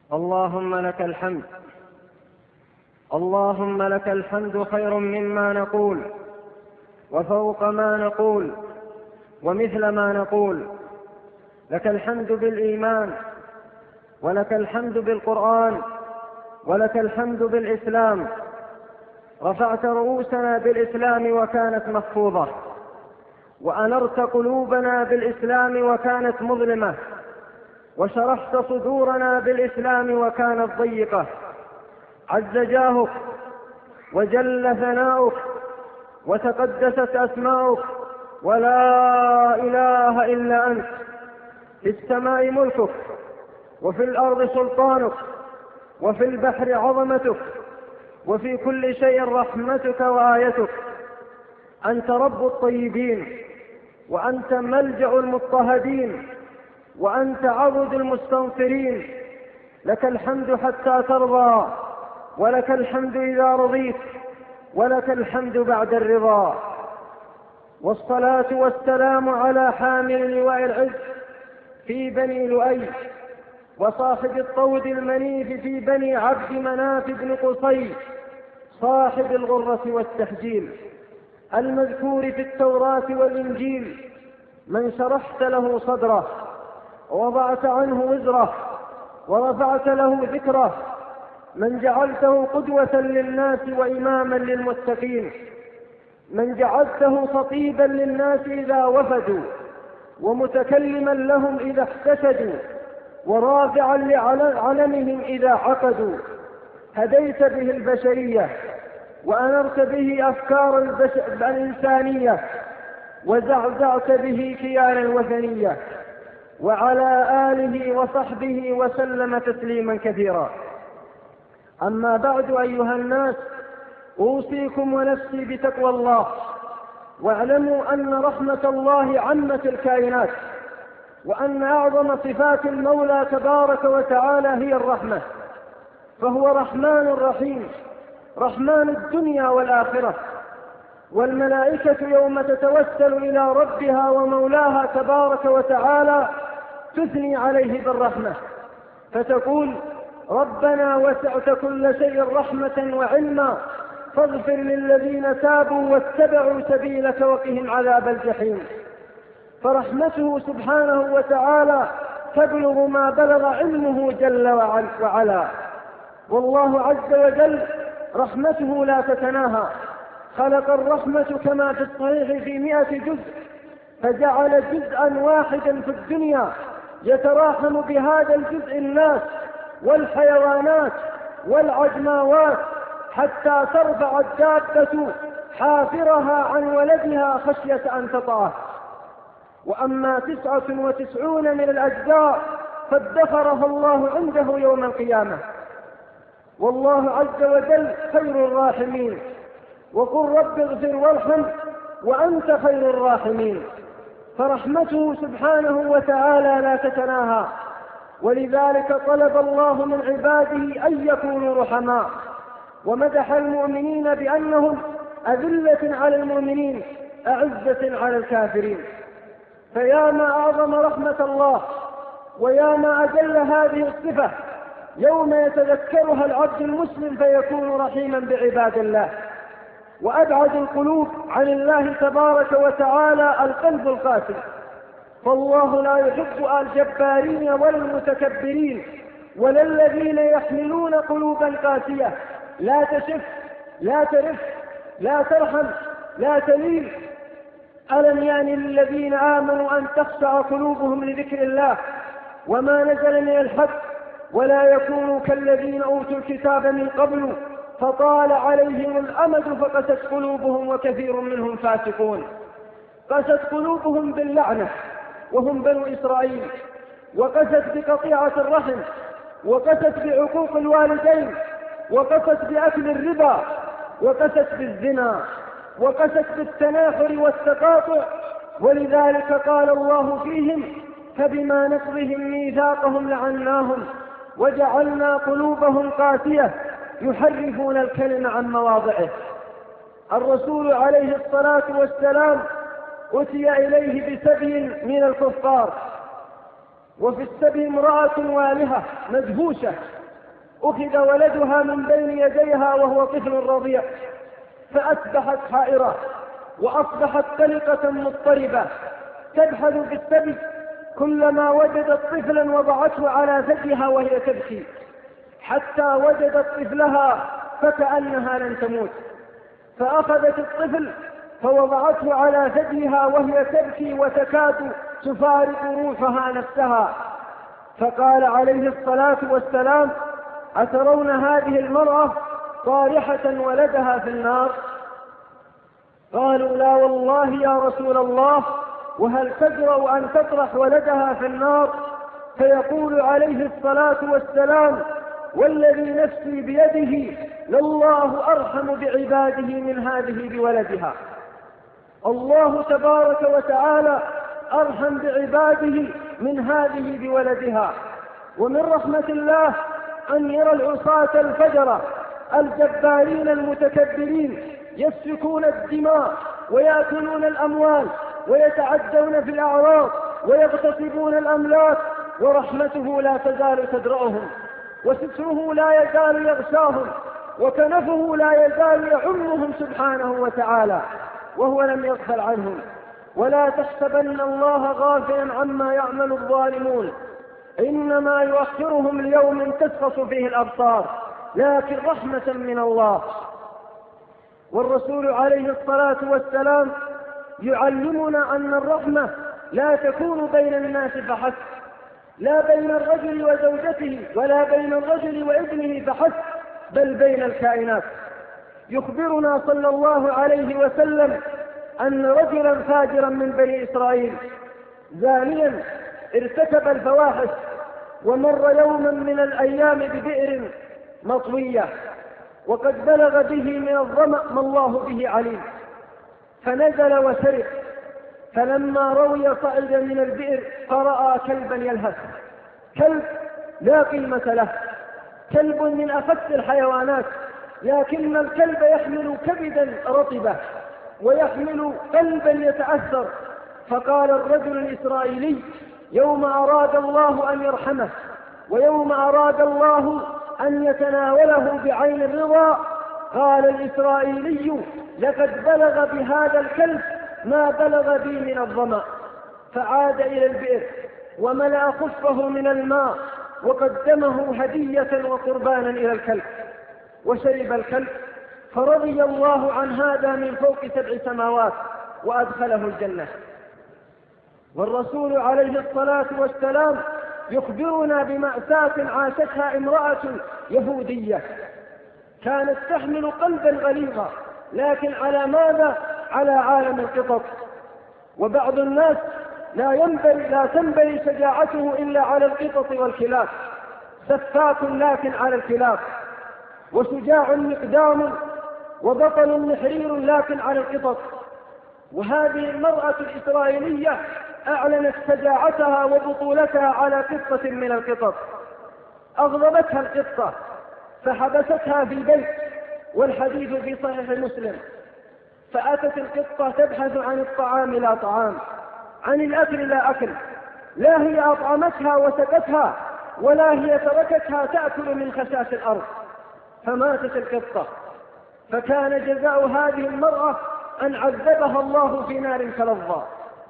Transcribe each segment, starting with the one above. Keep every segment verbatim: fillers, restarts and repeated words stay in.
اللهم لك الحمد اللهم لك الحمد خير مما نقول وفوق ما نقول ومثل ما نقول. لك الحمد بالإيمان، ولك الحمد بالقرآن، ولك الحمد بالإسلام. رفعت رؤوسنا بالإسلام وكانت مخفوضة، وأنرت قلوبنا بالإسلام وكانت مظلمة، وشرحت صدورنا بالإسلام وكانت ضيقة. عز جاهك وجل ثناؤك وتقدست أسماؤك، ولا إله إلا أنت. في السماء ملكك، وفي الأرض سلطانك، وفي البحر عظمتك، وفي كل شيء رحمتك وآيتك. أنت رب الطيبين، وأنت ملجأ المضطهدين، وأنت عضد المستنصرين. لك الحمد حتى ترضى، ولك الحمد إذا رضيت، ولك الحمد بعد الرضا. والصلاة والسلام على حامل لواء العز في بني لؤي، وصاحب الطود المنيف في بني عبد مناف بن قصي، صاحب الغرة والتحجيل، المذكور في التوراة والإنجيل، من شرحت له صدره ووضعت عنه وزره ورفعت له ذكره، من جعلته قدوة للناس وإماما للمتقين، من جعلته خطيبا للناس إذا وفدوا، ومتكلما لهم إذا احتشدوا، ورافعا لعلمهم إذا عقدوا. هديت به البشرية، وأنرت به أفكار الإنسانية، وزعزعت به كيان الوثنية. وعلى آله وصحبه وسلم تسليما كثيرا. أما بعد، أيها الناس، أوصيكم ونفسي بتقوى الله، واعلموا أن رحمة الله عمت الكائنات، وأن أعظم صفات المولى تبارك وتعالى هي الرحمة، فهو رحمن رحيم، رحمن الدنيا والآخرة. والملائكة يوم تتوسل إلى ربها ومولاها تبارك وتعالى تثني عليه بالرحمة، فتقول: ربنا وسعت كل شيء رحمة وعلما فاغفر للذين تابوا واتبعوا سبيلك وقهم عذاب الجحيم. فرحمته سبحانه وتعالى تبلغ ما بلغ علمه جل وعلا. والله عز وجل رحمته لا تتناهى، خلق الرحمة كما في الصحيح في مئة جزء، فجعل جزءا واحدا في الدنيا يتراحم بهذا الجزء الناس والحيوانات والعجماوات، حتى ترفع الدابة حافرها عن ولدها خشية أن تطأه. وأما تسعة وتسعون من الأجزاء فادخرها الله عنده يوم القيامة. والله عز وجل خير الراحمين، وقل رب اغفر وارحم وأنت خير الراحمين. فرحمته سبحانه وتعالى لا تتناهى، ولذلك طلب الله من عباده أن يكونوا رحماء، ومدح المؤمنين بأنهم أذلة على المؤمنين أعزة على الكافرين. فيا ما أعظم رحمة الله، ويا ما أجل هذه الصفة يوم يتذكرها العبد المسلم فيكون رحيما بعباد الله. وأبعد القلوب عن الله تبارك وتعالى القلب القاسي، فالله لا يحب الجبارين ولا المتكبرين ولا الذين يحملون قلوبا قاسية لا تشف لا ترف لا ترحم لا تلين. ألم يعني للذين آمنوا أن تخشع قلوبهم لذكر الله وما نزل من الحق، ولا يكونوا كالذين أوتوا الكتاب من قبل فطال عليهم الأمد فقست قلوبهم وكثير منهم فاسقون. قست قلوبهم باللعنة وهم بنو إسرائيل، وقست بقطيعة الرحم، وقست بعقوق الوالدين، وقست بأكل الربا، وقست بالزنا، وقست بالتناحر والتقاطع. ولذلك قال الله فيهم: فبما نقضهم ميثاقهم لعناهم وجعلنا قلوبهم قاسية يحرفون الكلم عن مواضعه. الرسول عليه الصلاة والسلام أتي إليه بسبي من الكفار، وفي السبي امرأة والهة مدهوشة أخذ ولدها من بين يديها وهو طفل رضيع، فأصبحت حائرة وأصبحت قلقة مضطربة تبحث في السبي، كلما وجدت طفلا وضعته على ثديها وهي تبكي، حتى وجدت طفلها فكأنها لن تموت، فأخذت الطفل فوضعته على ثديها وهي تبكي وتكاد تفارق روحها نفسها. فقال عليه الصلاة والسلام: أترون هذه المرأة طارحة ولدها في النار؟ قالوا: لا والله يا رسول الله، وهل تجرؤ أن تطرح ولدها في النار؟ فيقول عليه الصلاة والسلام: والذي نفسي بيده لله أرحم بعباده من هذه بولدها. الله تبارك وتعالى أرحم بعباده من هذه بولدها. ومن رحمة الله أن يرى العصاة الفجرة الجبارين المتكبرين يسفكون الدماء ويأكلون الأموال ويتعدون في الأعراض ويغتصبون الأملاك، ورحمته لا تزال تدرأهم، وستره لا يزال يغشاهم، وكنفه لا يزال يعمهم سبحانه وتعالى، وهو لم يغفل عنهم. ولا تحسبن الله غافلا عما يعمل الظالمون، إنما يؤخرهم ليوم تشخص فيه الأبصار، لكن رحمة من الله. والرسول عليه الصلاة والسلام يعلمنا أن الرحمة لا تكون بين الناس فحسب، لا بين الرجل وزوجته ولا بين الرجل وابنه فحسب، بل بين الكائنات. يخبرنا صلى الله عليه وسلم أن رجلا فاجرا من بني إسرائيل زانيا ارتكب الفواحش، ومر يوما من الأيام ببئر مطوية، وقد بلغ به من الظمأ ما الله به عليم، فنزل وشرب، فلما روي صعد من البئر فرأى كلبا يلهث، كلب لا قيمة له، كلب من أخس الحيوانات، لكن الكلب يحمل كبدا رطبة ويحمل قلبا يتأثر. فقال الرجل الإسرائيلي يوم أراد الله أن يرحمه ويوم أراد الله أن يتناوله بعين الرضا، قال الإسرائيلي: لقد بلغ بهذا الكلب ما بلغ بي من الظمأ. فعاد إلى البئر وملأ خفه من الماء وقدمه هدية وقربانا إلى الكلب، وشرب الكلب، فرضي الله عن هذا من فوق سبع سماوات وأدخله الجنة. والرسول عليه الصلاة والسلام يخبرنا بمأساة عاشتها امرأة يهودية كانت تحمل قلبا غليظا، لكن على ماذا؟ على عالم القطط. وبعض الناس لا ينبغي لا تنبغي شجاعته إلا على القطط والكلاب، سفاك لكن على الكلاب، وشجاع مقدام وبطل محرير لكن على القطط. وهذه المرأة الإسرائيلية أعلنت شجاعتها وبطولتها على قطة من القطط، أغضبتها القطة فحبستها في البيت، والحديث في صحيح مسلم. فأتت القطة تبحث عن الطعام لا طعام، عن الأكل لا أكل، لا هي أطعمتها وسقتها ولا هي تركتها تأكل من خشاش الأرض، فماتت القطة. فكان جزاء هذه المرأة أن عذبها الله في نار كلظى.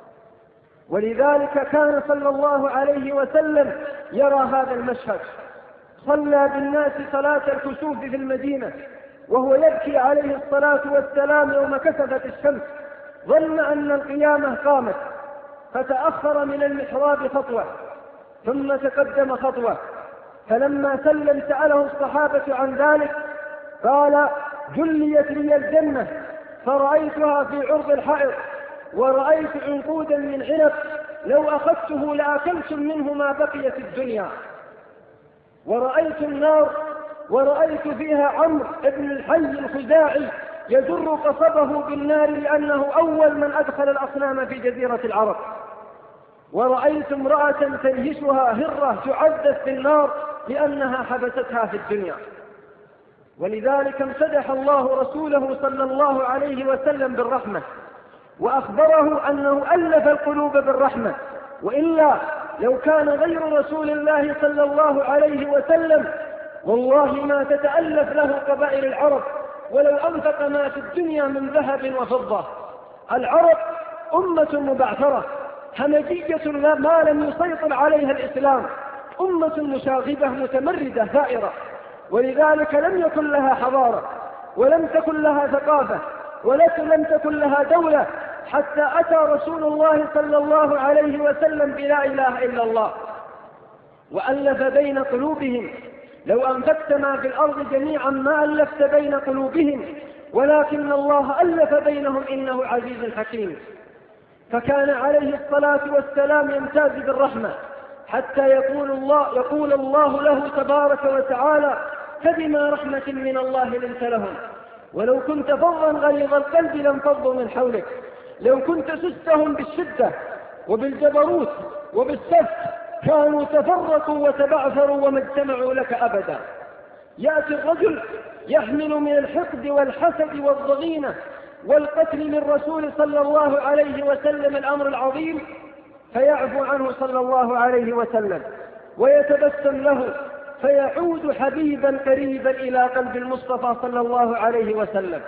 ولذلك كان صلى الله عليه وسلم يرى هذا المشهد، صلى بالناس صلاة الكسوف في المدينة وهو يبكي عليه الصلاة والسلام يوم كسفت الشمس، ظن أن القيامة قامت، فتأخر من المحراب خطوة ثم تقدم خطوة، فلما سلم سأله الصحابة عن ذلك، قال: جليت لي الجنة فرأيتها في عرض الحائط، ورأيت عنقودا من عنب لو أخذته لأكلتم منه ما بقي في الدنيا، ورأيت النار ورأيت فيها عمرو بن الحي الخزاعي يجر قصبه بالنار لأنه أول من أدخل الأصنام في جزيرة العرب، ورأيت امرأة تنهشها هرة تعذب في النار لأنها حبستها في الدنيا. ولذلك امتدح الله رسوله صلى الله عليه وسلم بالرحمة، وأخبره أنه ألف القلوب بالرحمة، وإلا لو كان غير رسول الله صلى الله عليه وسلم والله ما تتألف له قبائل العرب ولو أنفق ما في الدنيا من ذهب وفضة. العرب أمة مبعثرة همجية ما لم يسيطر عليها الإسلام، أمة مشاغبة متمردة ثائرة، ولذلك لم يكن لها حضارة ولم تكن لها ثقافة ولم تكن لها دولة حتى أتى رسول الله صلى الله عليه وسلم بلا إله إلا الله وألف بين قلوبهم. لو أنفقت ما في الأرض جميعا ما ألفت بين قلوبهم، ولكن الله ألف بينهم إنه عزيز حكيم. فكان عليه الصلاة والسلام يمتاز بالرحمة حتى يقول الله, يقول الله له تبارك وتعالى: فبما رحمة من الله لنت لهم ولو كنت فظا غليظ القلب لانفضوا من حولك. لو كنت سستهم بالشدة وبالجبروت وبالسفك كانوا تفرقوا وتبعثروا وما اجتمعوا لك أبدا. يأتي الرجل يحمل من الحقد والحسد والضغينة والقتل للرسول صلى الله عليه وسلم الأمر العظيم، فيعفو عنه صلى الله عليه وسلم ويتبسم له، فيعود حبيبا قريبا إلى قلب المصطفى صلى الله عليه وسلم.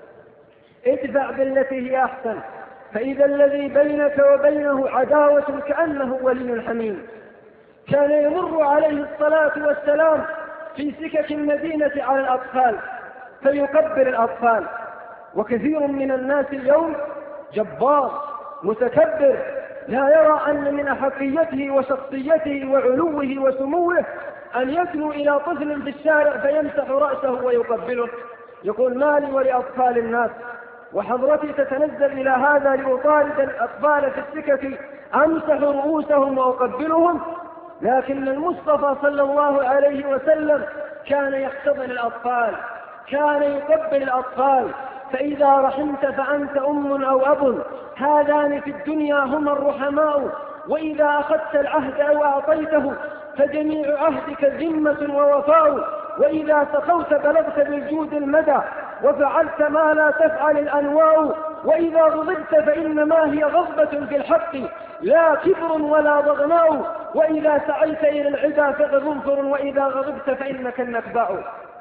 ادفع بالتي هي أحسن فإذا الذي بينك وبينه عداوة كأنه ولي حميم. كان يمر عليه الصلاة والسلام في سكك المدينة على الأطفال فيكبر الأطفال، وكثير من الناس اليوم جبار متكبر لا يرى أن من أحقيته وشخصيته وعلوه وسموه أن يدنو إلى طفل في الشارع فيمسح رأسه ويقبله، يقول مالي ولأطفال الناس. وحضرتي تتنزل إلى هذا لأطارد الأطفال في السكك أمسح رؤوسهم وأقبلهم، لكن المصطفى صلى الله عليه وسلم كان يحتضن الأطفال، كان يقبل الأطفال. فإذا رحمت فأنت أم أو أب، هذان في الدنيا هما الرحماء، وإذا أخذت العهد أو أعطيته فجميع عهدك ذمة ووفاء، وإذا سخوت بلغت بالجود المدى وفعلت ما لا تفعل الأنواء، وإذا غضبت فإنما هي غضبة في الحق لا كبر ولا ضغناء، وإذا سعيت إلى العدا فغضنفر، وإذا غضبت فإنك النكباء.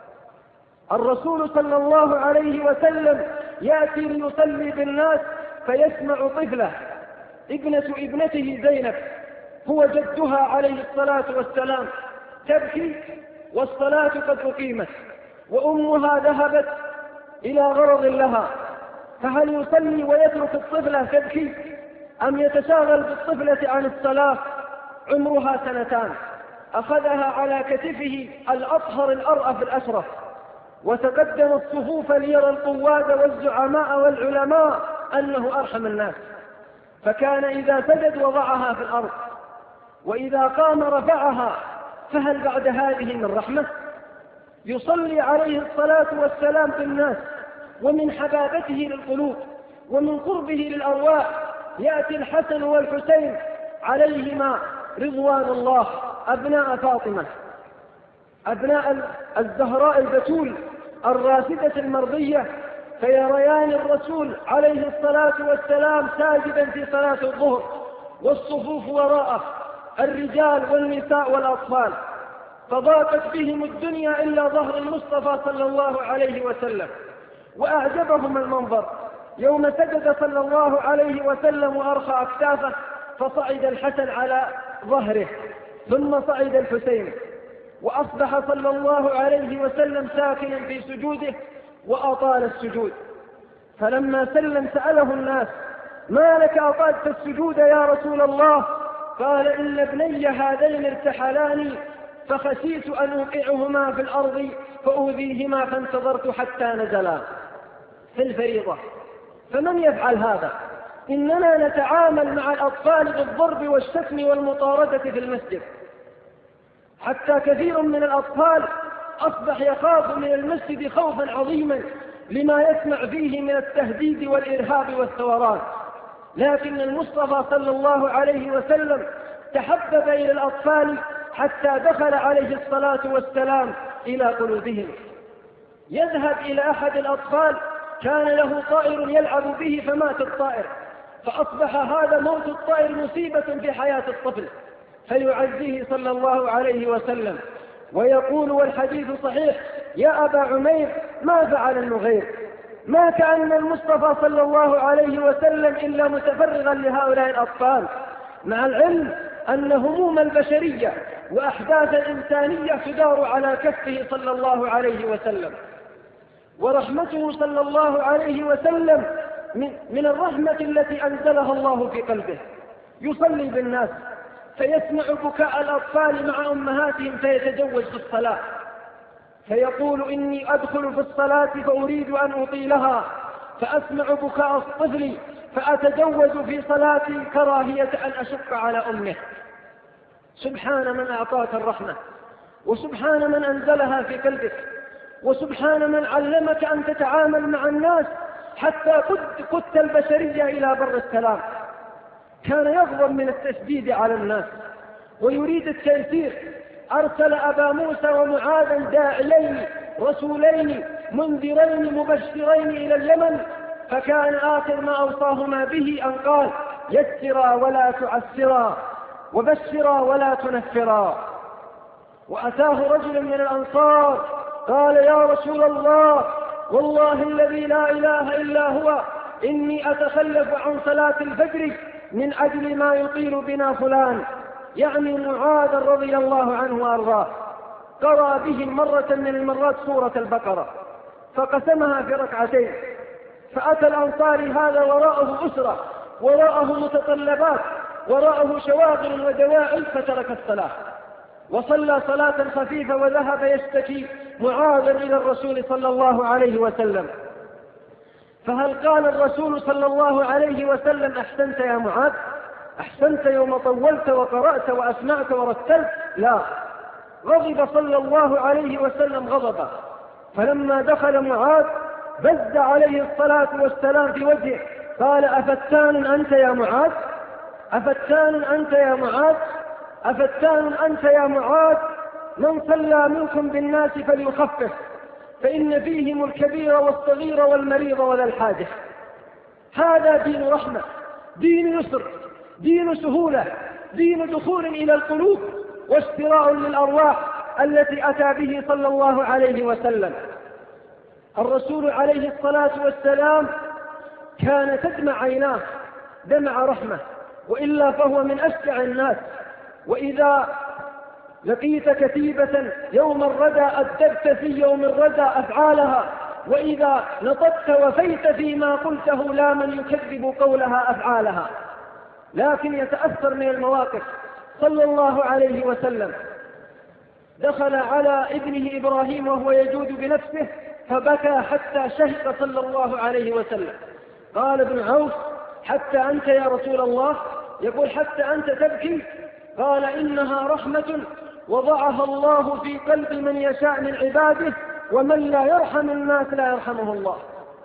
الرسول صلى الله عليه وسلم يأتي ليصلي بالناس فيسمع طفلة ابنة ابنته زينب هو جدها عليه الصلاة والسلام تبكي والصلاة قد أقيمت وأمها ذهبت إلى غرض لها، فهل يصلي ويترك الطفلة تبكي أم يتشاغل بالطفلة عن الصلاة؟ عمرها سنتان، أخذها على كتفه الأطهر الأرأف الأشرف وتقدم الصفوف ليرى القواد والزعماء والعلماء أنه أرحم الناس، فكان إذا سجد وضعها في الأرض وإذا قام رفعها، فهل بعد هذه من رحمة؟ يصلي عليه الصلاة والسلام بالناس، ومن حبابته للقلوب ومن قربه للأرواح يأتي الحسن والحسين عليهما رضوان الله أبناء فاطمة، أبناء الزهراء البتول الراشدة المرضية، فيريان الرسول عليه الصلاة والسلام ساجدا في صلاة الظهر والصفوف وراءه الرجال والنساء والأطفال، فضاقت بهم الدنيا إلا ظهر المصطفى صلى الله عليه وسلم. وأعجبهم المنظر يوم سجد صلى الله عليه وسلم وأرخى أكتافه، فصعد الحسن على ظهره ثم صعد الحسين، وأصبح صلى الله عليه وسلم ساكنا في سجوده وأطال السجود. فلما سلم سأله الناس: ما لك أطالت السجود يا رسول الله؟ قال: إن ابني هذين ارتحلاني فخشيت أن أوقعهما في الأرض فأوذيهما فانتظرت حتى نزلا في الفريضة. فمن يفعل هذا؟ إننا نتعامل مع الأطفال بالضرب والشتم والمطاردة في المسجد، حتى كثير من الأطفال أصبح يخاف من المسجد خوفا عظيما لما يسمع فيه من التهديد والإرهاب والثوران. لكن المصطفى صلى الله عليه وسلم تحبب إلى الأطفال حتى دخل عليه الصلاة والسلام إلى قلوبهم. يذهب إلى أحد الأطفال كان له طائر يلعب به فمات الطائر، فأصبح هذا موت الطائر مصيبة في حياة الطفل، فيعزيه صلى الله عليه وسلم ويقول والحديث صحيح: يا أبا عمير ما فعل النغير؟ ما كأن المصطفى صلى الله عليه وسلم إلا متفرغا لهؤلاء الأطفال، مع العلم أن هموم البشرية وأحداث الإنسانية تدار على كفه صلى الله عليه وسلم. ورحمته صلى الله عليه وسلم من الرحمة التي أنزلها الله في قلبه. يصلي بالناس فيسمع بكاء الأطفال مع أمهاتهم فيتجوز في الصلاة، فيقول: إني أدخل في الصلاة فأريد أن أطيلها، فأسمع بكاء الطفل فأتجوز في صلاتي كراهية أن أشق على أمه. سبحان من أعطاك الرحمة، وسبحان من أنزلها في قلبك، وسبحان من علمك أن تتعامل مع الناس حتى قدت البشرية إلى بر السلام. كان يغضب من التشديد على الناس ويريد التيسير. أرسل أبا موسى ومعاذا داعيين رسولين منذرين مبشرين إلى اليمن، فكان آخر ما أوصاهما به أن قال: يسرا ولا تعسرا، وبشرا ولا تنفرا. وأتاه رجل من الأنصار قال: يا رسول الله، والله الذي لا إله إلا هو، إني أتخلف عن صلاة الفجر من أجل ما يطيل بنا فلان، يعني معاذ رضي الله عنه وأرضاه. قرأ بهم مرة من المرات سورة البقرة فقسمها في ركعتين، فأتى الأنصاري هذا وراءه أسرة، وراءه متطلبات، وراءه شواغل ودواعي، فترك الصلاة وصلى صلاة خفيفة وذهب يشتكي معاذ إلى الرسول صلى الله عليه وسلم. فهل قال الرسول صلى الله عليه وسلم: أحسنت يا معاذ، أحسنت يوم طولت وقرأت وأسمعت ورتلت؟ لا، غضب صلى الله عليه وسلم غضبا. فلما دخل معاذ بز عليه الصلاة والسلام في وجهه، قال: أفتان أنت يا معاذ؟ أفتان أنت يا معاذ؟ أفتان أنت يا معاذ؟ من صلى منكم بالناس فليخفف، فإن فيهم الكبير والصغير والمريض وذا الحاجة. هذا دين رحمة، دين يسر، دين سهولة، دين دخول إلى القلوب واشتراء للأرواح التي أتى به صلى الله عليه وسلم. الرسول عليه الصلاة والسلام كان تدمع عيناه دمع رحمة، وإلا فهو من أشجع الناس. وإذا لقيت كتيبة يوم الردى أدبت في يوم الردى أفعالها، وإذا نطقت وفيت فيما قلته لا من يكذب قولها أفعالها. لكن يتأثر من المواقف صلى الله عليه وسلم. دخل على ابنه إبراهيم وهو يجود بنفسه فبكى حتى شهق صلى الله عليه وسلم. قال ابن عوف: حتى أنت يا رسول الله؟ يقول: حتى أنت تبكي؟ قال: إنها رحمة وضعها الله في قلب من يشاء من عباده، ومن لا يرحم الناس لا يرحمه الله.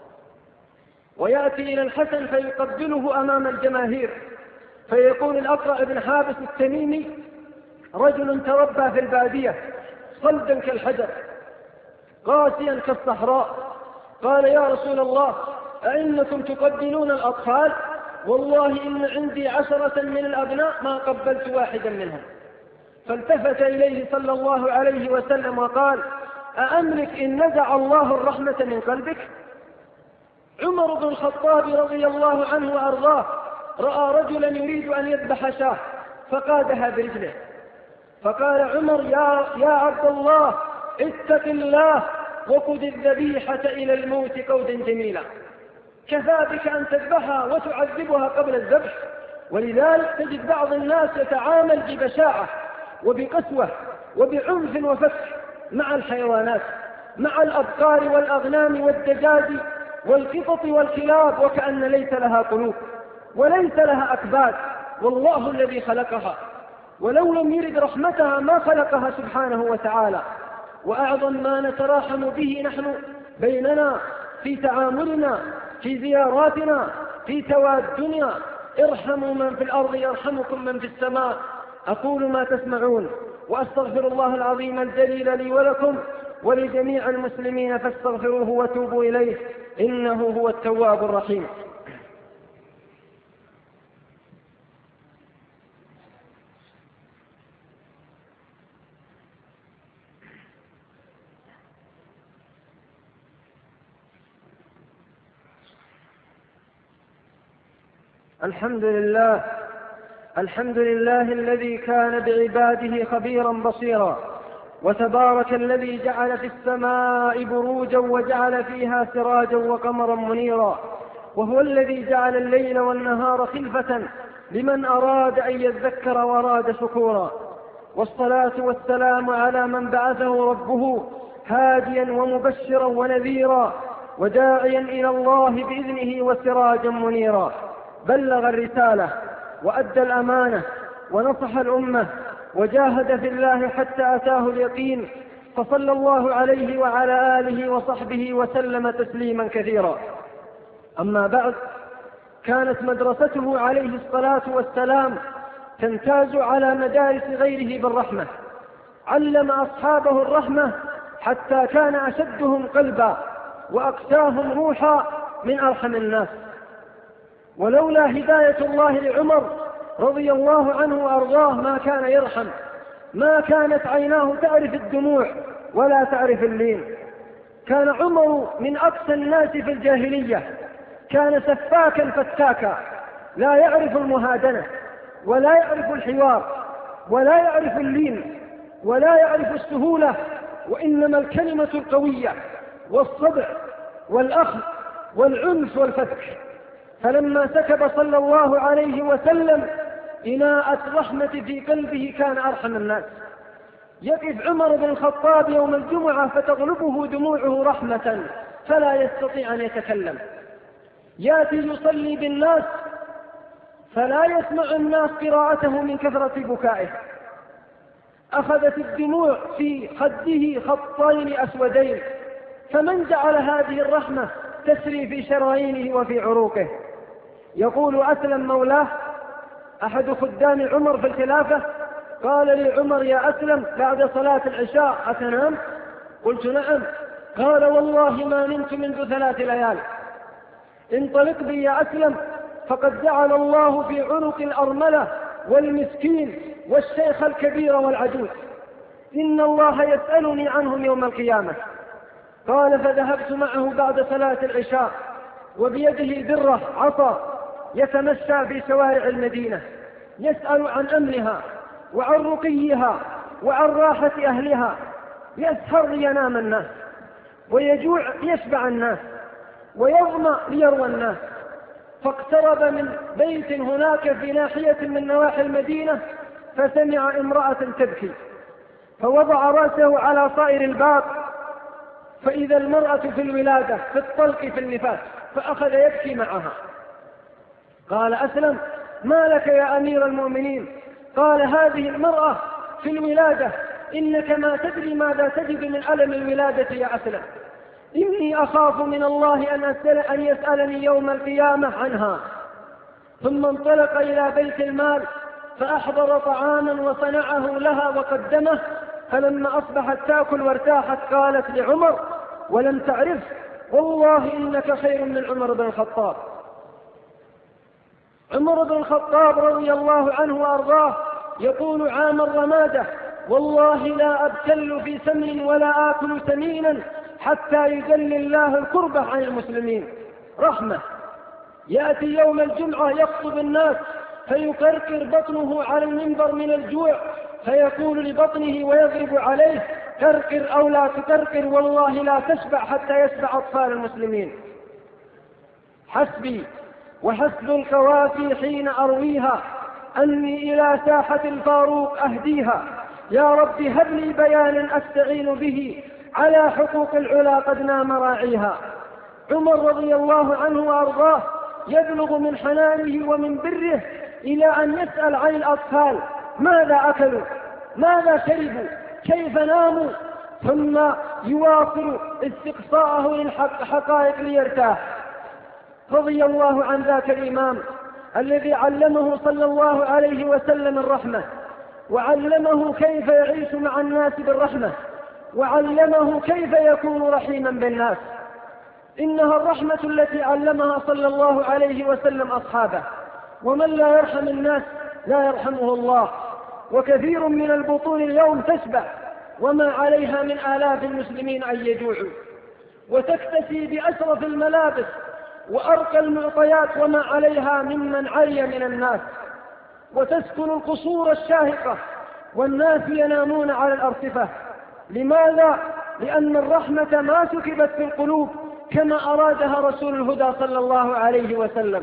ويأتي إلى الحسن فيقبله أمام الجماهير، فيقول الأقرع بن حابس التميمي: رجل تربى في البادية صلدا كالحجر قاسيا كالصحراء، قال: يا رسول الله، أئنكم تقبلون الأطفال؟ والله إن عندي عشرة من الأبناء ما قبلت واحدا منهم. فالتفت إليه صلى الله عليه وسلم وقال: أأملك إن نزع الله الرحمة من قلبك؟ عمر بن الخطاب رضي الله عنه وأرضاه رأى رجلا يريد أن يذبح شاة فقادها برجله، فقال عمر: يا, يا عبد الله، اتق الله وقد الذبيحة إلى الموت قودا جميلا. كفى بك أن تذبحها وتعذبها قبل الذبح. ولذلك تجد بعض الناس يتعامل ببشاعة وبقسوة وبعنف وفتح مع الحيوانات، مع الأبقار والأغنام والدجاج والقطط والكلاب، وكأن ليس لها قلوب وليس لها أكباد، والله الذي خلقها، ولو لم يرد رحمتها ما خلقها سبحانه وتعالى. وأعظم ما نتراحم به نحن بيننا في تعاملنا، في زياراتنا، في توادنا: ارحموا من في الأرض يرحمكم من في السماء. أقول ما تسمعون، وأستغفر الله العظيم الجليل لي ولكم ولجميع المسلمين، فاستغفروه وتوبوا إليه، إنه هو التواب الرحيم. الحمد لله الحمد لله الذي كان بعباده خبيرا بصيرا، وتبارك الذي جعل في السماء بروجا وجعل فيها سراجا وقمرا منيرا، وهو الذي جعل الليل والنهار خلفة لمن أراد أن يذكر وأراد شكورا. والصلاة والسلام على من بعثه ربه هاديا ومبشرا ونذيرا وداعيا إلى الله بإذنه وسراجا منيرا. بلغ الرسالة وأدى الأمانة ونصح الأمة وجاهد في الله حتى أتاه اليقين، فصلى الله عليه وعلى آله وصحبه وسلم تسليما كثيرا. أما بعد، كانت مدرسته عليه الصلاة والسلام تمتاز على مدارس غيره بالرحمة. علم أصحابه الرحمة حتى كان أشدهم قلبا وأقساهم روحا من أرحم الناس. ولولا هداية الله لعمر رضي الله عنه وأرضاه ما كان يرحم، ما كانت عيناه تعرف الدموع ولا تعرف اللين. كان عمر من أقسى الناس في الجاهلية، كان سفاكا فتاكا، لا يعرف المهادنة ولا يعرف الحوار ولا يعرف اللين ولا يعرف السهولة، وإنما الكلمة القوية والصبر والأخذ والعنف والفتك. فلما سكب صلى الله عليه وسلم إناء الرحمة في قلبه كان أرحم الناس. يقف عمر بن الخطاب يوم الجمعة فتغلبه دموعه رحمة فلا يستطيع أن يتكلم. يأتي يصلي بالناس فلا يسمع الناس قراءته من كثرة بكائه. أخذت الدموع في خده خطين أسودين، فمن جعل هذه الرحمة تسري في شرايينه وفي عروقه؟ يقول أسلم مولاه أحد خدام عمر في الخلافة، قال لي عمر: يا أسلم بعد صلاة العشاء أتنام؟ قلت: نعم. قال: والله ما نمت منذ ثلاث ليال. انطلق بي يا أسلم، فقد جعل الله في عنق الأرملة والمسكين والشيخ الكبير والعجوز، إن الله يسألني عنهم يوم القيامة. قال: فذهبت معه بعد صلاة العشاء وبيده درة عصا يتمشى في شوارع المدينة يسأل عن أمنها وعن رقيها وعن راحة أهلها. يسهر لينام الناس، ويجوع ليشبع الناس، ويظمأ ليروى الناس. فاقترب من بيت هناك في ناحية من نواحي المدينة، فسمع امرأة تبكي، فوضع رأسه على صائر الباب، فإذا المرأة في الولادة في الطلق في النفاس، فأخذ يبكي معها. قال أسلم: ما لك يا أمير المؤمنين؟ قال: هذه المرأة في الولادة، إنك ما تدري ماذا تجد من ألم الولادة يا أسلم. إني أخاف من الله أن, أسأل أن يسألني يوم القيامة عنها. ثم انطلق إلى بيت المال فأحضر طعاما وصنعه لها وقدمه. فلما أصبحت تأكل وارتاحت قالت لعمر: ولم تعرف، والله إنك خير من عمر بن الخطاب. عمر بن الخطاب رضي الله عنه وأرضاه يقول عام الرمادة: والله لا أبتل في سمن ولا آكل سمينا حتى يجل الله الكربة عن المسلمين. رحمة. يأتي يوم الجمعة يخطب الناس فيقرقر بطنه على المنبر من الجوع، فيقول لبطنه ويضرب عليه: قرقر أو لا تقرقر، والله لا تشبع حتى يشبع أطفال المسلمين. حسبي وحسب الكوافي حين أرويها أني إلى ساحة الفاروق أهديها. يا رب هب لي بيانا أستعين به على حقوق العلا قد نام راعيها. عمر رضي الله عنه وأرضاه يبلغ من حنانه ومن بره إلى أن يسأل عن الأطفال: ماذا أكلوا؟ ماذا شربوا؟ كيف ناموا؟ ثم يواصل استقصاءه للحقائق ليرتاح. رضي الله عن ذاك الإمام الذي علمه صلى الله عليه وسلم الرحمة، وعلمه كيف يعيش مع الناس بالرحمة، وعلمه كيف يكون رحيما بالناس. إنها الرحمة التي علمها صلى الله عليه وسلم أصحابه، ومن لا يرحم الناس لا يرحمه الله. وكثير من البطون اليوم تشبع وما عليها من آلاف المسلمين أن يجوعوا، وتكتسي بأشرف الملابس وأرقى المعطيات وما عليها ممن علي من الناس، وتسكن القصور الشاهقة والناس ينامون على الأرصفة. لماذا؟ لأن الرحمة ما سكبت في القلوب كما أرادها رسول الهدى صلى الله عليه وسلم.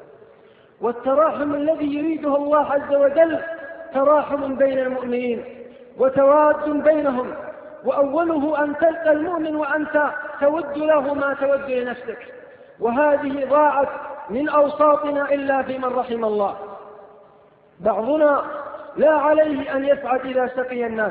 والتراحم الذي يريده الله عز وجل تراحم بين المؤمنين وتواد بينهم، وأوله أن تلقى المؤمن وأنت تود له ما تود لنفسك، وهذه ضاعت من أوساطنا إلا في من رحم الله. بعضنا لا عليه أن يسعد إذا سقي الناس،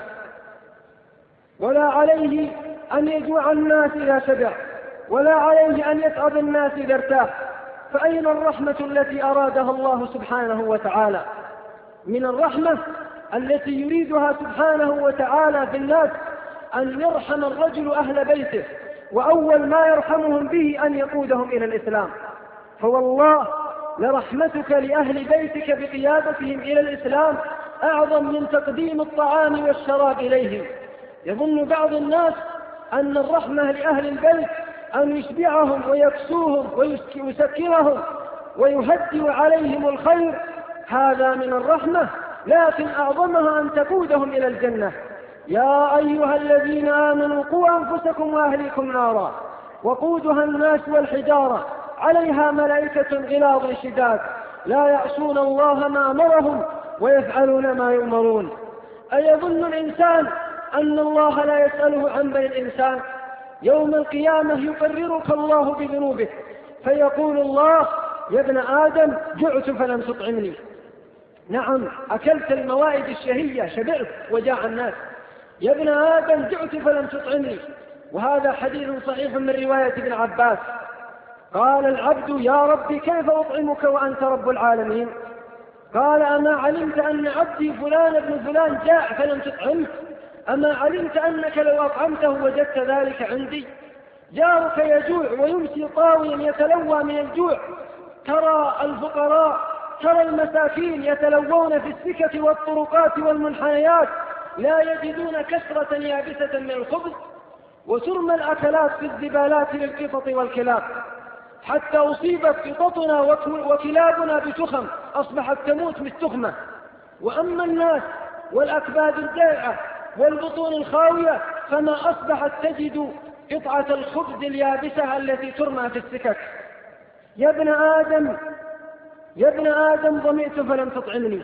ولا عليه أن يجوع الناس إذا شبع، ولا عليه أن يسعد الناس إذا ارتاح. فأين الرحمة التي أرادها الله سبحانه وتعالى؟ من الرحمة التي يريدها سبحانه وتعالى في الناس أن يرحم الرجل أهل بيته، وأول ما يرحمهم به أن يقودهم إلى الإسلام. فوالله لرحمتك لأهل بيتك بقيادتهم إلى الإسلام أعظم من تقديم الطعام والشراب إليهم. يظن بعض الناس أن الرحمة لأهل البيت أن يشبعهم ويكسوهم ويسكرهم ويهدئ عليهم الخير، هذا من الرحمة، لكن أعظمها أن تقودهم إلى الجنة. يا أيها الذين آمنوا قوا أنفسكم وأهليكم نارا وقودها الناس والحجارة عليها ملائكة غلاظ شداد لا يعصون الله ما أمرهم ويفعلون ما يؤمرون. أيظن الإنسان أن الله لا يسأله عن بني الإنسان؟ يوم القيامة يقررك الله بذنوبك فيقول الله: يا ابن آدم جعت فلم تطعمني. نعم، أكلت الموائد الشهية شبعت وجاع الناس. يا ابن آدم جعت فلم تطعمني. وهذا حديث صحيح من رواية ابن عباس. قال العبد: يا ربي كيف أطعمك وأنت رب العالمين؟ قال: أما علمت أن عبدي فلان ابن فلان جاع فلم تطعمه؟ أما علمت أنك لو أطعمته وجدت ذلك عندي؟ جارك يجوع ويمسي طاويا يتلوى من الجوع. ترى الفقراء، ترى المساكين يتلوون في السكك والطرقات والمنحنيات لا يجدون كسرة يابسة من الخبز، وترمى الأكلات في الزبالات للقطط والكلاب، حتى أصيبت قططنا وكلابنا بتخم أصبحت تموت بالتخمة. وأما الناس والأكباد الجائعة والبطون الخاوية فما أصبحت تجد قطعة الخبز اليابسة التي ترمى في السكك. يا ابن آدم يا ابن آدم ظمئت فلم تطعمني.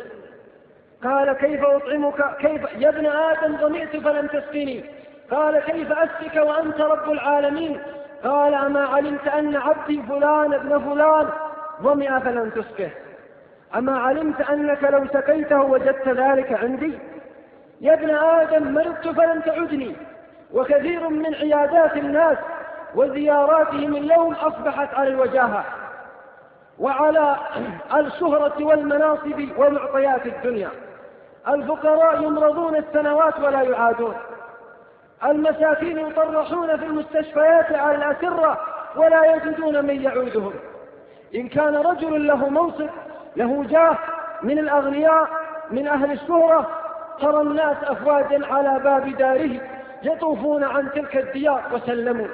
قال: كيف أطعمك؟ كيف يا ابن آدم ظمئت فلم تسقني. قال: كيف أسقك وأنت رب العالمين؟ قال: أما علمت أن عبدي فلان ابن فلان ظمئ فلم تسقه؟ أما علمت أنك لو سقيته وجدت ذلك عندي؟ يا ابن آدم مرضت فلم تعدني. وكثير من عيادات الناس وزياراتهم اليوم أصبحت على الوجاهة وعلى الشهرة والمناصب ومعطيات الدنيا. الفقراء يمرضون السنوات ولا يعادون، المساكين يطرحون في المستشفيات على الأسرة ولا يجدون من يعودهم. إن كان رجل له منصب له جاه من الأغنياء من أهل الشهرة ترى الناس أفواجا على باب داره يطوفون عن تلك الديار وسلموا.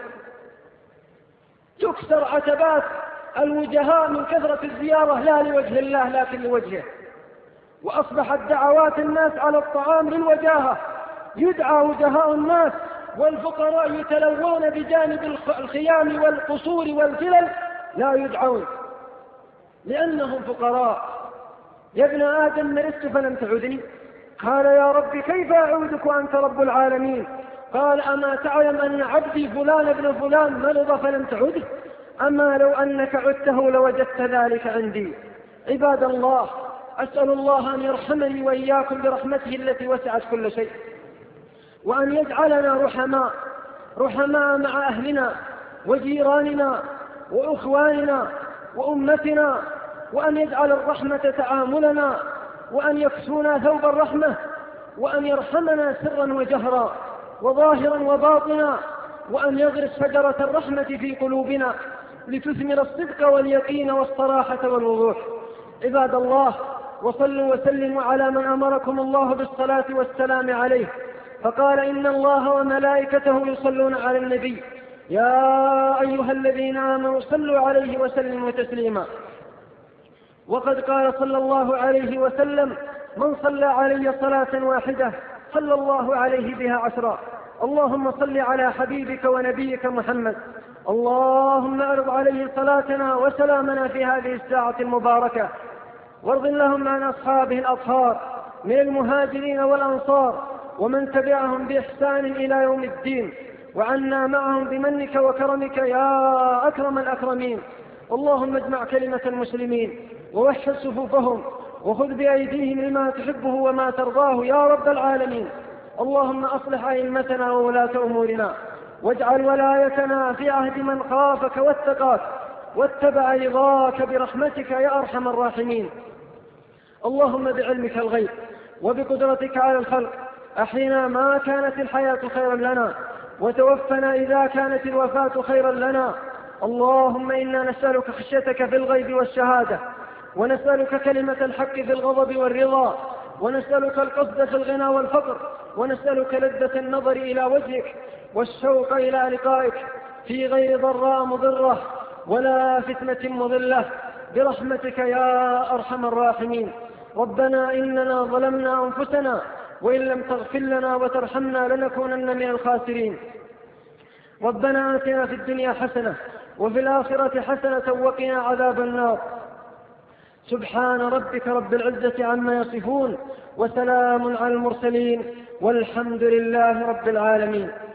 تكسر عتبات الوجهاء من كثرة الزيارة لا لوجه الله لكن لوجهه. وأصبحت دعوات الناس على الطعام للوجاهة، يدعى وجهاء الناس والفقراء يتلوون بجانب الخيام والقصور والفلل لا يدعون لأنهم فقراء. يا ابن آدم مرضت فلم تعدني. قال: يا رب كيف أعودك وأنت رب العالمين؟ قال: أما تعلم أن عبدي فلان ابن فلان مرض فلم تعده؟ أما لو أنك عدته لوجدت ذلك عندي. عباد الله، أسأل الله أن يرحمني وإياكم برحمته التي وسعت كل شيء، وأن يجعلنا رحماء رحماء مع أهلنا وجيراننا وأخواننا وأمتنا، وأن يجعل الرحمة تعاملنا، وأن يكسونا ثوب الرحمة، وأن يرحمنا سرا وجهرا وظاهرا وباطنا، وأن يغرس شجرة الرحمة في قلوبنا لتثمر الصدق واليقين والصراحة والوضوح. عباد الله، وصلوا وسلموا على من أمركم الله بالصلاة والسلام عليه، فقال: إن الله وملائكته يصلون على النبي يا أيها الذين آمنوا صلوا عليه وسلموا تسليما. وقد قال صلى الله عليه وسلم: من صلى علي صلاة واحدة صلى الله عليه بها عشرا. اللهم صل على حبيبك ونبيك محمد. اللهم أرض عليه صلاتنا وسلامنا في هذه الساعة المباركة، وارض اللهم عن أصحابه الأطهار من المهاجرين والأنصار ومن تبعهم بإحسان إلى يوم الدين، وعنا معهم بمنك وكرمك يا أكرم الأكرمين. اللهم اجمع كلمة المسلمين ووحد صفوفهم وخذ بأيديهم لما تحبه وما ترضاه يا رب العالمين. اللهم أصلح أئمتنا وولاة أمورنا، واجعل ولايتنا في عهد من خافك واتقاك واتبع رضاك برحمتك يا أرحم الراحمين. اللهم بعلمك الغيب وبقدرتك على الخلق أحينا ما كانت الحياة خيرا لنا، وتوفنا إذا كانت الوفاة خيرا لنا. اللهم إنا نسألك خشيتك في الغيب والشهادة، ونسألك كلمة الحق في الغضب والرضا، ونسألك القصد في الغنى والفقر، ونسألك لذة النظر إلى وجهك والشوق إلى لقائك في غير ضراء مضرة ولا فتنة مضلة برحمتك يا أرحم الراحمين. ربنا إننا ظلمنا أنفسنا وإن لم تغفر لنا وترحمنا لنكونن من الخاسرين. ربنا آتنا في الدنيا حسنة وفي الآخرة حسنة وقنا عذاب النار. سبحان ربك رب العزة عما يصفون، وسلام على المرسلين، والحمد لله رب العالمين.